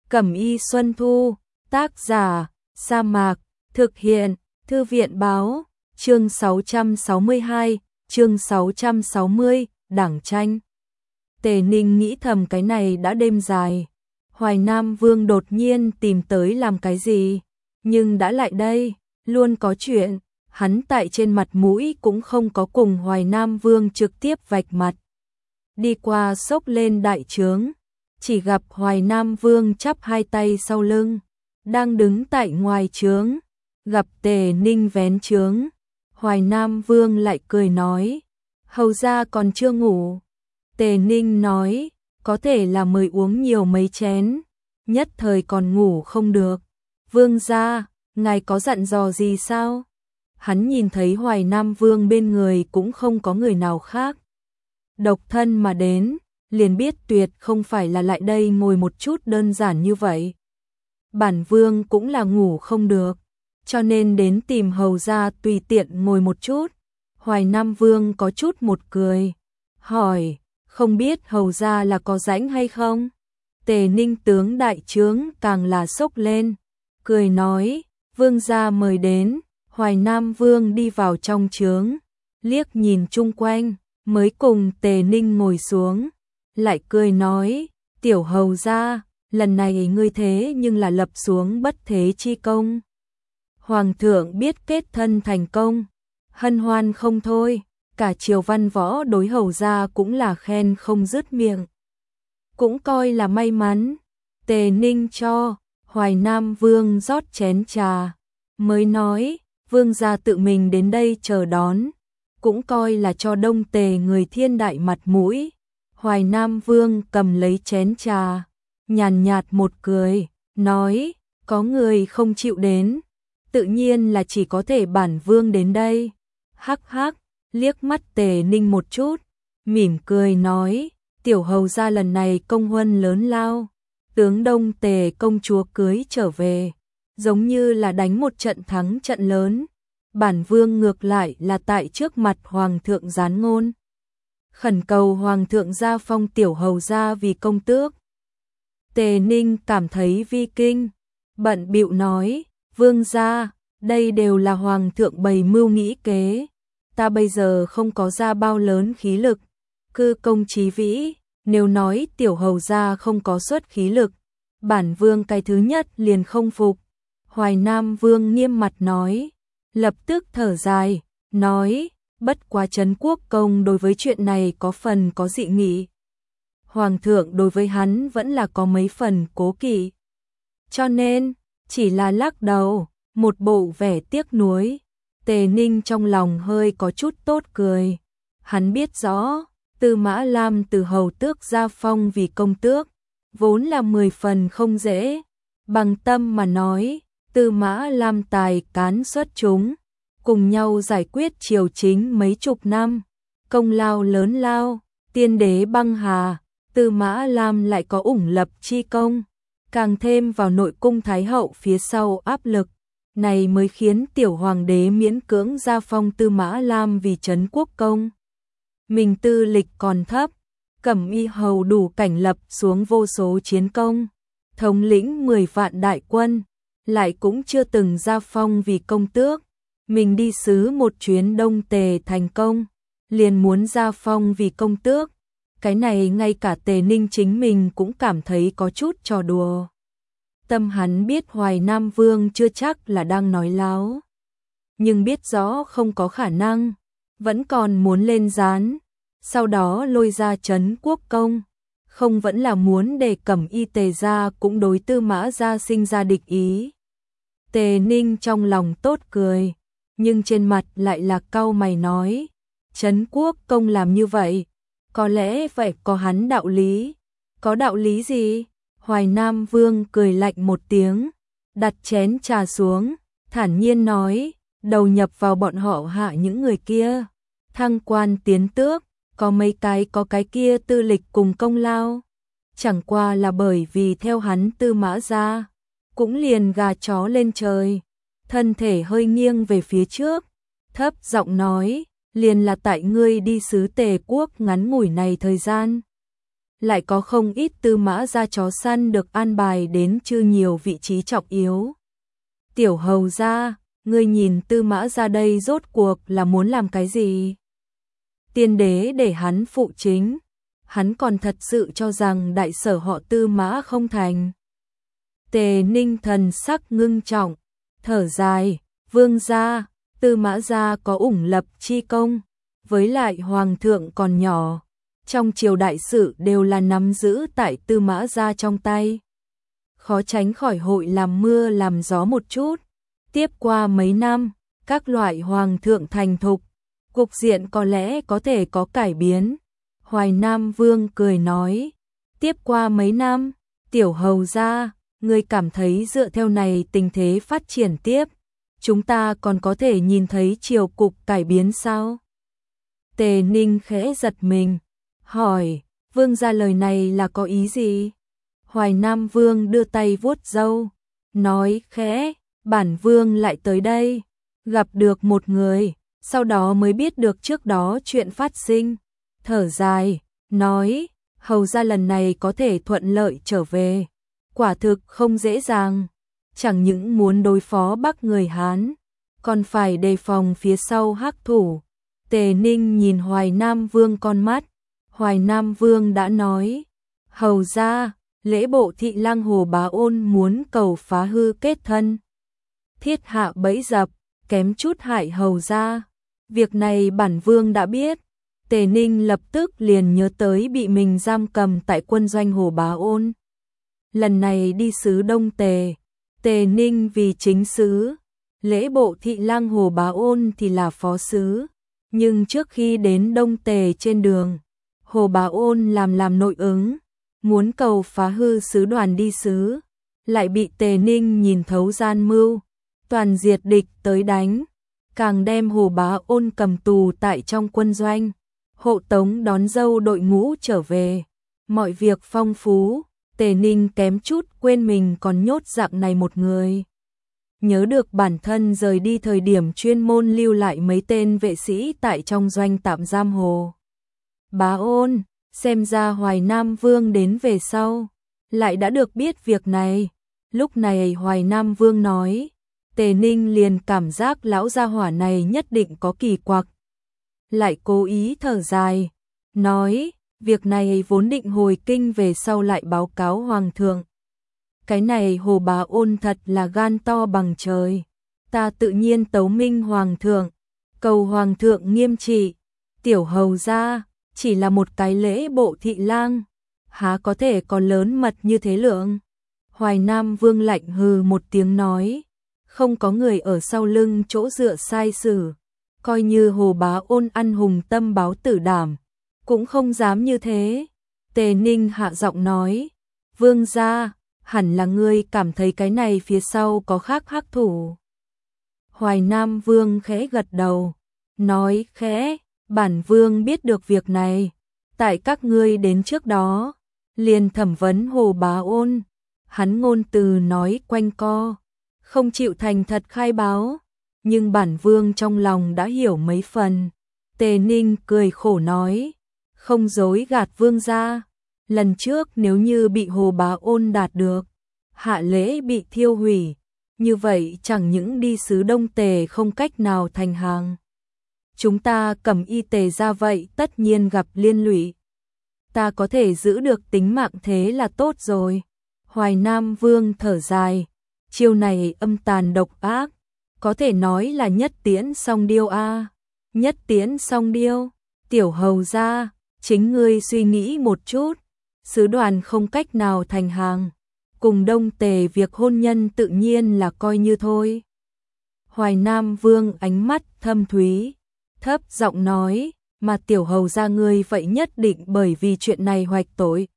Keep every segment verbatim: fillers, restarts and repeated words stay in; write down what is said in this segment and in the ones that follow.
Cẩm y Xuân Thu, tác giả, Sa Mạc, thực hiện, Thư viện báo, chương sáu trăm sáu mươi hai, chương sáu trăm sáu mươi, đảng tranh. Tề Ninh nghĩ thầm cái này đã đêm dài. Hoài Nam Vương đột nhiên tìm tới làm cái gì, nhưng đã lại đây, luôn có chuyện, hắn tại trên mặt mũi cũng không có cùng Hoài Nam Vương trực tiếp vạch mặt. Đi qua xốc lên đại trướng, chỉ gặp Hoài Nam Vương chắp hai tay sau lưng, đang đứng tại ngoài trướng, gặp Tề Ninh vén trướng. Hoài Nam Vương lại cười nói, hầu ra còn chưa ngủ. Tề Ninh nói, có thể là mới uống nhiều mấy chén, nhất thời còn ngủ không được. Vương gia, ngài có dặn dò gì sao? Hắn nhìn thấy Hoài Nam Vương bên người cũng không có người nào khác. Độc thân mà đến, liền biết tuyệt không phải là lại đây ngồi một chút đơn giản như vậy. Bản Vương cũng là ngủ không được, cho nên đến tìm hầu gia tùy tiện ngồi một chút. Hoài Nam Vương có chút một cười, hỏi, không biết hầu gia là có rảnh hay không? Tề Ninh tướng đại trướng càng là sốc lên, cười nói, vương gia mời đến. Hoài Nam Vương đi vào trong trướng, liếc nhìn chung quanh, mới cùng Tề Ninh ngồi xuống, lại cười nói, tiểu hầu gia, lần này ngươi thế nhưng là lập xuống bất thế chi công. Hoàng thượng biết kết thân thành công, hân hoan không thôi, cả triều văn võ đối hầu gia cũng là khen không dứt miệng. Cũng coi là may mắn. Tề Ninh cho Hoài Nam Vương rót chén trà, mới nói, vương gia tự mình đến đây chờ đón, cũng coi là cho Đông Tề người thiên đại mặt mũi. Hoài Nam Vương cầm lấy chén trà, nhàn nhạt một cười, nói, có người không chịu đến, tự nhiên là chỉ có thể bản vương đến đây. Hắc hắc, liếc mắt Tề Ninh một chút, mỉm cười nói, tiểu hầu gia lần này công huân lớn lao, tướng Đông Tề công chúa cưới trở về, giống như là đánh một trận thắng trận lớn. Bản vương ngược lại là tại trước mặt hoàng thượng gián ngôn, khẩn cầu hoàng thượng gia phong tiểu hầu gia vì công tước. Tề Ninh cảm thấy vi kinh, bận bịu nói, vương gia, đây đều là hoàng thượng bày mưu nghĩ kế, ta bây giờ không có ra bao lớn khí lực, cư công chí vĩ, nếu nói tiểu hầu gia không có xuất khí lực, bản vương cái thứ nhất liền không phục. Hoài Nam Vương nghiêm mặt nói, lập tức thở dài, nói, bất quá Trấn Quốc công đối với chuyện này có phần có dị nghị. Hoàng thượng đối với hắn vẫn là có mấy phần cố kỵ, cho nên chỉ là lắc đầu, một bộ vẻ tiếc nuối. Tề Ninh trong lòng hơi có chút tốt cười, hắn biết rõ, Tư Mã Lam từ hầu tước gia phong vì công tước, vốn là mười phần không dễ, bằng tâm mà nói, Tư Mã Lam tài cán xuất chúng, cùng nhau giải quyết triều chính mấy chục năm, công lao lớn lao, tiên đế băng hà, Tư Mã Lam lại có ủng lập chi công, càng thêm vào nội cung thái hậu phía sau áp lực, này mới khiến tiểu hoàng đế miễn cưỡng gia phong Tư Mã Lam vì Trấn Quốc công. Mình tư lịch còn thấp, Cẩm y hầu đủ cảnh lập xuống vô số chiến công, thống lĩnh mười vạn đại quân, lại cũng chưa từng gia phong vì công tước. Mình đi sứ một chuyến Đông Tề thành công, liền muốn gia phong vì công tước. Cái này ngay cả Tề Ninh chính mình cũng cảm thấy có chút trò đùa. Tâm hắn biết Hoài Nam Vương chưa chắc là đang nói láo, nhưng biết rõ không có khả năng, vẫn còn muốn lên gián, sau đó lôi ra Trấn Quốc công, không vẫn là muốn để Cẩm y Tề gia cũng đối Tư Mã gia sinh ra địch ý. Tề Ninh trong lòng tốt cười, nhưng trên mặt lại là cau mày nói, Trấn Quốc công làm như vậy, có lẽ vậy có hắn đạo lý. Có đạo lý gì? Hoài Nam Vương cười lạnh một tiếng, đặt chén trà xuống, thản nhiên nói, đầu nhập vào bọn họ hạ những người kia, thăng quan tiến tước, có mấy cái có cái kia tư lịch cùng công lao, chẳng qua là bởi vì theo hắn Tư Mã gia, cũng liền gà chó lên trời. Thân thể hơi nghiêng về phía trước, thấp giọng nói, liền là tại ngươi đi sứ Tề quốc ngắn ngủi này thời gian, lại có không ít Tư Mã gia chó săn được an bài đến chư nhiều vị trí trọng yếu. Tiểu hầu gia, ngươi nhìn Tư Mã gia đây rốt cuộc là muốn làm cái gì? Tiên đế để hắn phụ chính, hắn còn thật sự cho rằng đại sở họ Tư Mã không thành. Tề Ninh thần sắc ngưng trọng, thở dài, vương gia, Tư Mã gia có ủng lập chi công, với lại hoàng thượng còn nhỏ, trong triều đại sự đều là nắm giữ tại Tư Mã gia trong tay. Khó tránh khỏi hội làm mưa làm gió một chút. Tiếp qua mấy năm, các loại hoàng thượng thành thục, cục diện có lẽ có thể có cải biến. Hoài Nam Vương cười nói, tiếp qua mấy năm, tiểu hầu gia, ngươi cảm thấy dựa theo này tình thế phát triển tiếp, chúng ta còn có thể nhìn thấy triều cục cải biến sao? Tề Ninh khẽ giật mình, hỏi, vương gia lời này là có ý gì? Hoài Nam Vương đưa tay vuốt râu, nói khẽ, bản vương lại tới đây, gặp được một người, sau đó mới biết được trước đó chuyện phát sinh. Thở dài, nói, hầu gia lần này có thể thuận lợi trở về, quả thực không dễ dàng, chẳng những muốn đối phó Bắc người Hán, còn phải đề phòng phía sau hắc thủ. Tề Ninh nhìn Hoài Nam Vương con mắt, Hoài Nam Vương đã nói, hầu gia, lễ bộ thị lang Hồ Bá Ôn muốn cầu phá hư kết thân, thiết hạ bẫy dập, kém chút hại hầu gia. Việc này bản vương đã biết. Tề Ninh lập tức liền nhớ tới bị mình giam cầm tại quân doanh Hồ Bá Ôn. Lần này đi sứ Đông Tề, Tề Ninh vì chính sứ, lễ bộ thị lang Hồ Bá Ôn thì là phó sứ. Nhưng trước khi đến Đông Tề trên đường, Hồ Bá Ôn làm làm nội ứng, muốn cầu phá hư sứ đoàn đi sứ, lại bị Tề Ninh nhìn thấu gian mưu, toàn diệt địch tới đánh, càng đem Hồ Bá Ôn cầm tù tại trong quân doanh, hộ tống đón dâu đội ngũ trở về. Mọi việc phong phú, Tề Ninh kém chút quên mình còn nhốt dạng này một người. Nhớ được bản thân rời đi thời điểm chuyên môn lưu lại mấy tên vệ sĩ tại trong doanh tạm giam Hồ Bá Ôn, xem ra Hoài Nam Vương đến về sau, lại đã được biết việc này. Lúc này Hoài Nam Vương nói, Tề Ninh liền cảm giác lão gia hỏa này nhất định có kỳ quặc. Lại cố ý thở dài, nói, việc này vốn định hồi kinh về sau lại báo cáo hoàng thượng. Cái này Hồ Bá Ôn thật là gan to bằng trời. Ta tự nhiên tấu minh hoàng thượng, cầu hoàng thượng nghiêm trị. Tiểu hầu gia chỉ là một cái lễ bộ thị lang, há có thể có lớn mật như thế lượng. Hoài Nam Vương lạnh hừ một tiếng nói, không có người ở sau lưng chỗ dựa sai sử, coi như Hồ Bá Ôn ăn hùng tâm báo tử đảm, cũng không dám như thế. Tề Ninh hạ giọng nói, vương gia, hẳn là ngươi cảm thấy cái này phía sau có khác hắc thủ. Hoài Nam Vương khẽ gật đầu, nói khẽ, bản vương biết được việc này, tại các ngươi đến trước đó, liền thẩm vấn Hồ Bá Ôn, hắn ngôn từ nói quanh co, không chịu thành thật khai báo, nhưng bản vương trong lòng đã hiểu mấy phần. Tề Ninh cười khổ nói, không dối gạt vương gia, lần trước nếu như bị Hồ Bá Ôn đạt được, hạ lễ bị thiêu hủy, như vậy chẳng những đi sứ Đông Tề không cách nào thành hàng. Chúng ta cầm y Tề ra vậy tất nhiên gặp liên lụy. Ta có thể giữ được tính mạng thế là tốt rồi. Hoài Nam Vương thở dài, chiêu này âm tàn độc ác, có thể nói là nhất tiễn song điêu a. Nhất tiễn song điêu, tiểu hầu gia, chính ngươi suy nghĩ một chút, sứ đoàn không cách nào thành hàng, cùng Đông Tề việc hôn nhân tự nhiên là coi như thôi. Hoài Nam Vương ánh mắt thâm thúy, thấp giọng nói, mà tiểu hầu gia ngươi vậy nhất định bởi vì chuyện này hoạch tội,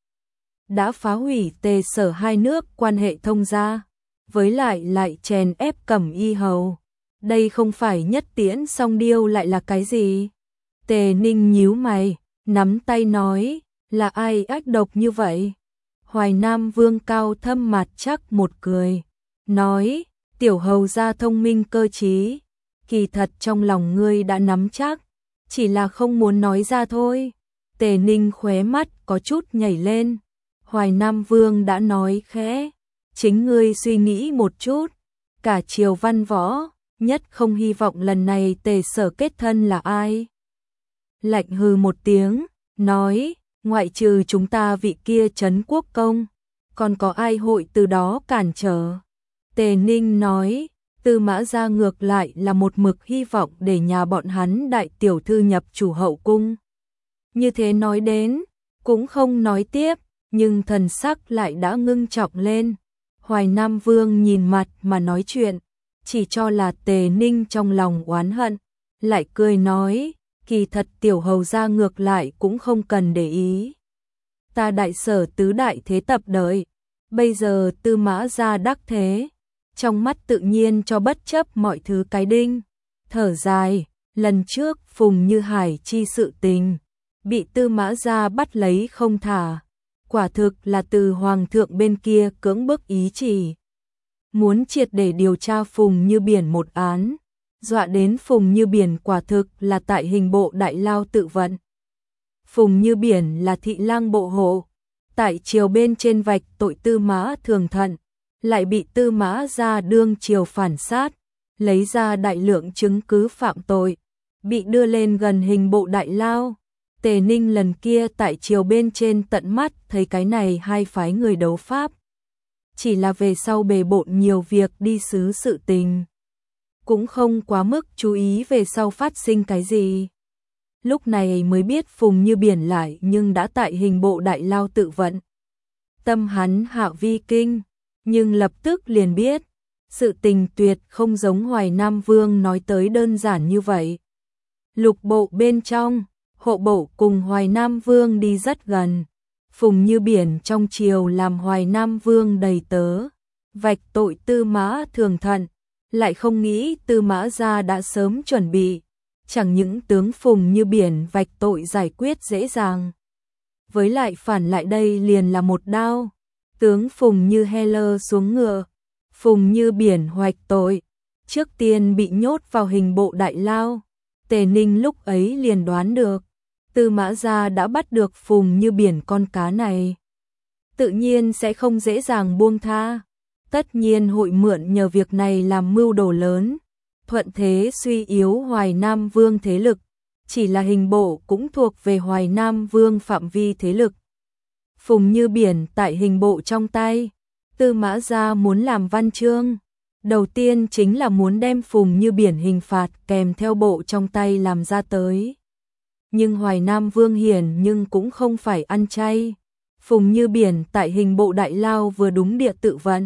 đã phá hủy Tề Sở hai nước quan hệ thông gia, với lại lại chèn ép Cẩm Y hầu. Đây không phải nhất tiễn song điêu lại là cái gì? Tề Ninh nhíu mày, nắm tay nói, là ai ác độc như vậy? Hoài Nam Vương cao thâm mặt chắc một cười, nói, tiểu hầu gia thông minh cơ trí, kỳ thật trong lòng ngươi đã nắm chắc, chỉ là không muốn nói ra thôi. Tề Ninh khóe mắt có chút nhảy lên. Hoài Nam Vương đã nói khẽ, chính ngươi suy nghĩ một chút, cả triều văn võ, nhất không hy vọng lần này Tề Sở kết thân là ai. Lạnh hừ một tiếng, nói, ngoại trừ chúng ta vị kia Trấn Quốc Công, còn có ai hội từ đó cản trở. Tề Ninh nói, Tư Mã Gia ngược lại là một mực hy vọng để nhà bọn hắn đại tiểu thư nhập chủ hậu cung. Như thế nói đến, cũng không nói tiếp, nhưng thần sắc lại đã ngưng trọng lên. Hoài Nam Vương nhìn mặt mà nói chuyện, chỉ cho là Tề Ninh trong lòng oán hận, lại cười nói, kỳ thật tiểu hầu gia ngược lại cũng không cần để ý. Ta đại sở tứ đại thế tập đợi, bây giờ Tư Mã Gia đắc thế, trong mắt tự nhiên cho bất chấp mọi thứ cái đinh. Thở dài, lần trước Phùng Như Hải chi sự tình, bị Tư Mã Gia bắt lấy không thả, quả thực là từ hoàng thượng bên kia cưỡng bức ý chỉ. Muốn triệt để điều tra Phùng Như Biển một án, dọa đến Phùng Như Biển quả thực là tại hình bộ đại lao tự vận. Phùng Như Biển là thị lang bộ hộ, tại triều bên trên vạch tội Tư Mã Thường Thận, lại bị Tư Mã Gia đương triều phản sát, lấy ra đại lượng chứng cứ phạm tội, bị đưa lên gần hình bộ đại lao. Tề Ninh lần kia tại triều bên trên tận mắt thấy cái này hai phái người đấu pháp. Chỉ là về sau bề bộn nhiều việc đi xứ sự tình, cũng không quá mức chú ý về sau phát sinh cái gì. Lúc này mới biết Phùng Như Biển lại nhưng đã tại hình bộ đại lao tự vận. Tâm hắn hạ vi kinh, nhưng lập tức liền biết, sự tình tuyệt không giống Hoài Nam Vương nói tới đơn giản như vậy. Lục bộ bên trong, hộ bộ cùng Hoài Nam Vương đi rất gần. Phùng Như Biển trong triều làm Hoài Nam Vương đầy tớ, vạch tội Tư Mã Thường Thận, lại không nghĩ Tư Mã Gia đã sớm chuẩn bị, chẳng những tướng Phùng Như Biển vạch tội giải quyết dễ dàng, với lại phản lại đây liền là một đao, tướng Phùng Như Heller xuống ngựa, Phùng Như Biển hoạch tội, trước tiên bị nhốt vào hình bộ đại lao. Tề Ninh lúc ấy liền đoán được, Tư Mã Gia đã bắt được Phùng Như Biển con cá này, tự nhiên sẽ không dễ dàng buông tha, tất nhiên hội mượn nhờ việc này làm mưu đồ lớn, thuận thế suy yếu Hoài Nam Vương thế lực, chỉ là hình bộ cũng thuộc về Hoài Nam Vương phạm vi thế lực. Phùng Như Biển tại hình bộ trong tay, Tư Mã Gia muốn làm văn chương, đầu tiên chính là muốn đem Phùng Như Biển hình phạt kèm theo bộ trong tay làm ra tới. Nhưng Hoài Nam Vương hiển nhưng cũng không phải ăn chay. Phùng Như Biển tại hình bộ đại lao vừa đúng địa tự vận.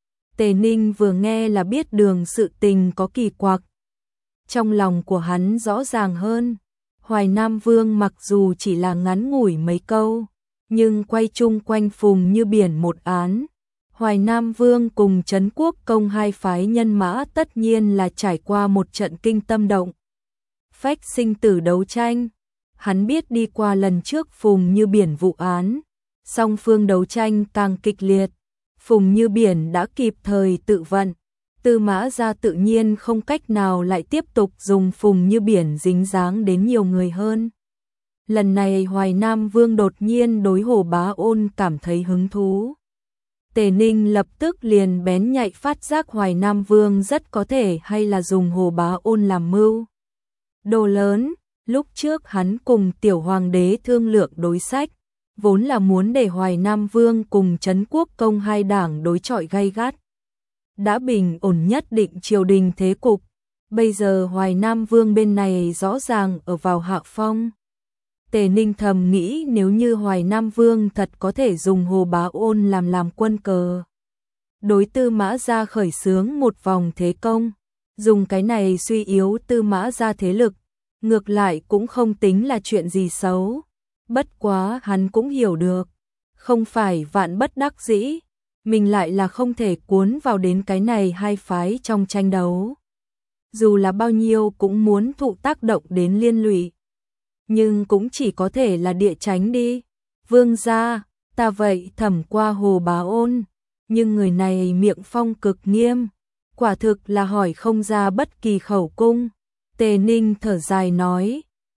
Tề Ninh vừa nghe là biết đường sự tình có kỳ quặc. Trong lòng của hắn rõ ràng hơn, Hoài Nam Vương mặc dù chỉ là ngắn ngủi mấy câu, nhưng quay chung quanh Phùng Như Biển một án. Hoài Nam Vương cùng Trấn Quốc Công hai phái nhân mã tất nhiên là trải qua một trận kinh tâm động phách sinh tử đấu tranh. Hắn biết đi qua lần trước Phùng Như Biển vụ án, song phương đấu tranh càng kịch liệt, Phùng Như Biển đã kịp thời tự vận, Tư Mã Gia tự nhiên không cách nào lại tiếp tục dùng Phùng Như Biển dính dáng đến nhiều người hơn. Lần này Hoài Nam Vương đột nhiên đối Hồ Bá Ôn cảm thấy hứng thú. Tề Ninh lập tức liền bén nhạy phát giác Hoài Nam Vương rất có thể hay là dùng Hồ Bá Ôn làm mưu đồ lớn. Lúc trước hắn cùng tiểu hoàng đế thương lượng đối sách, vốn là muốn để Hoài Nam Vương cùng Trấn Quốc Công hai đảng đối chọi gay gắt. Đã bình ổn nhất định triều đình thế cục, bây giờ Hoài Nam Vương bên này rõ ràng ở vào hạ phong. Tề Ninh thầm nghĩ nếu như Hoài Nam Vương thật có thể dùng Hồ Bá Ôn làm làm quân cờ, đối Tư Mã Gia khởi xướng một vòng thế công, dùng cái này suy yếu Tư Mã Gia thế lực, ngược lại cũng không tính là chuyện gì xấu. Bất quá hắn cũng hiểu được, không phải vạn bất đắc dĩ, mình lại là không thể cuốn vào đến cái này hai phái trong tranh đấu. Dù là bao nhiêu cũng muốn thụ tác động đến liên lụy, nhưng cũng chỉ có thể là địa tránh đi. Vương gia, ta vậy thẩm qua Hồ Bá Ôn, nhưng người này miệng phong cực nghiêm, quả thực là hỏi không ra bất kỳ khẩu cung. Tề Ninh thở dài nói,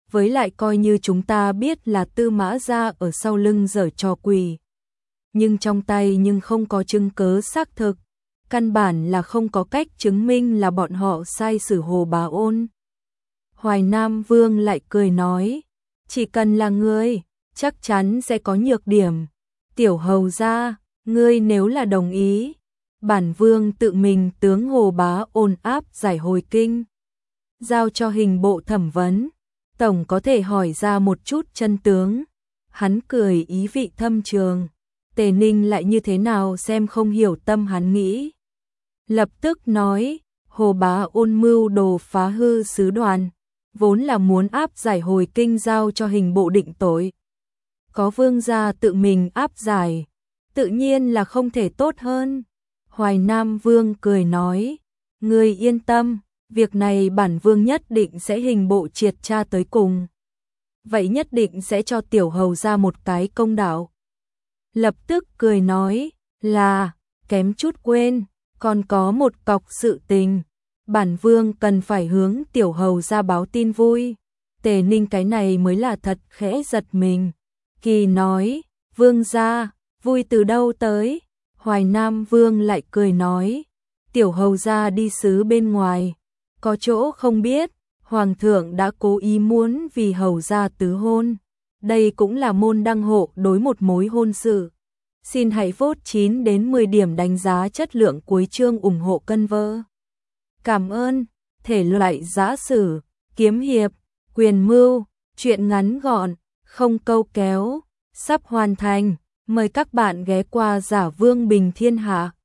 với lại coi như chúng ta biết là Tư Mã gia ở sau lưng giở trò quỷ. Nhưng trong tay nhưng không có chứng cứ xác thực, căn bản là không có cách chứng minh là bọn họ sai xử Hồ Bá Ôn. Hoài Nam Vương lại cười nói, chỉ cần là ngươi, chắc chắn sẽ có nhược điểm. Tiểu hầu gia, ngươi nếu là đồng ý, bản vương tự mình tướng Hồ Bá Ôn áp giải hồi kinh, giao cho hình bộ thẩm vấn, tổng có thể hỏi ra một chút chân tướng. Hắn cười ý vị thâm trường, Tề Ninh lại như thế nào xem không hiểu tâm hắn nghĩ. Lập tức nói, Hồ Bá Ôn mưu đồ phá hư sứ đoàn, vốn là muốn áp giải hồi kinh giao cho hình bộ định tội. Có vương gia tự mình áp giải, tự nhiên là không thể tốt hơn. Hoài Nam Vương cười nói, ngươi yên tâm, việc này bản vương nhất định sẽ hình bộ triệt tra tới cùng. Vậy nhất định sẽ cho tiểu hầu ra một cái công đạo. Lập tức cười nói, là, kém chút quên, còn có một cọc sự tình. Bản vương cần phải hướng tiểu hầu ra báo tin vui. Tề Ninh cái này mới là thật khẽ giật mình. Kỳ nói, vương gia, vui từ đâu tới? Hoài Nam Vương lại cười nói, tiểu hầu ra đi xứ bên ngoài, có chỗ không biết, hoàng thượng đã cố ý muốn vì hầu ra tứ hôn. Đây cũng là môn đăng hộ đối một mối hôn sự. Xin hãy vote chín đến mười điểm đánh giá chất lượng cuối chương ủng hộ cân vơ. Cảm ơn. Thể loại giã sử, kiếm hiệp, quyền mưu, truyện ngắn gọn, không câu kéo, sắp hoàn thành. Mời các bạn ghé qua Giả Vương Bình Thiên Hạ.